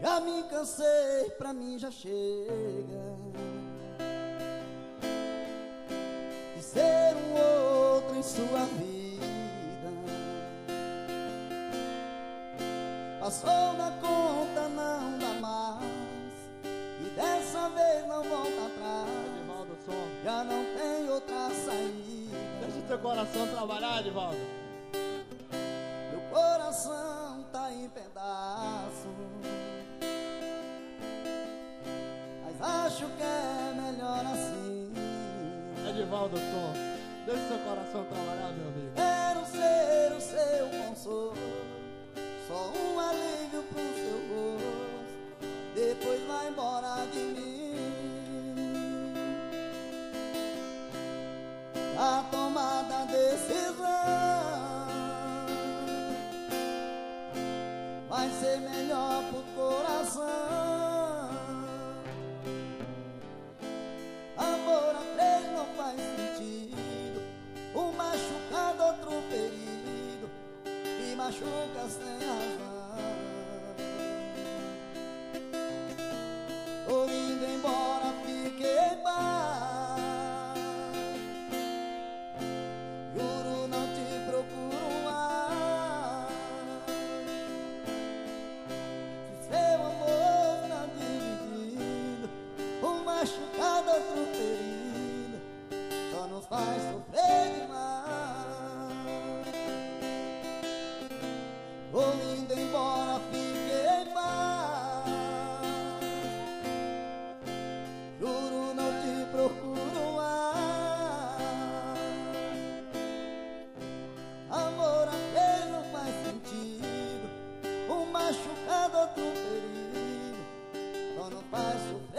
Já me cansei, pra mim já chega de ser um outro em sua vida. Passou da conta, não dá mais, e dessa vez não volta atrás. Edivaldo, som. Já não tem outra saída. Deixa o teu coração trabalhar, Edivaldo. Meu coração tá em pedaço, mas acho que é melhor assim. Edivaldo, som. Deixa o seu coração trabalhar, meu amigo. Quero ser o seu consolo, só um alívio pro seu gosto, depois vai embora de mim. A tomada a decisão vai ser melhor pro coração. Amor a três não faz sentido, um machucado, outro ferido, me machuca sem razão. Tô indo embora, fiquei em paz, juro não te procuro mais. Se seu amor tá dividido, um machucado, outro ferido, só nos faz sofrer demais. Vou indo embora, fiquei em paz, juro não te procuro mais. Amor a três não faz sentido, um machucado, outro ferido, só não faz sofrer.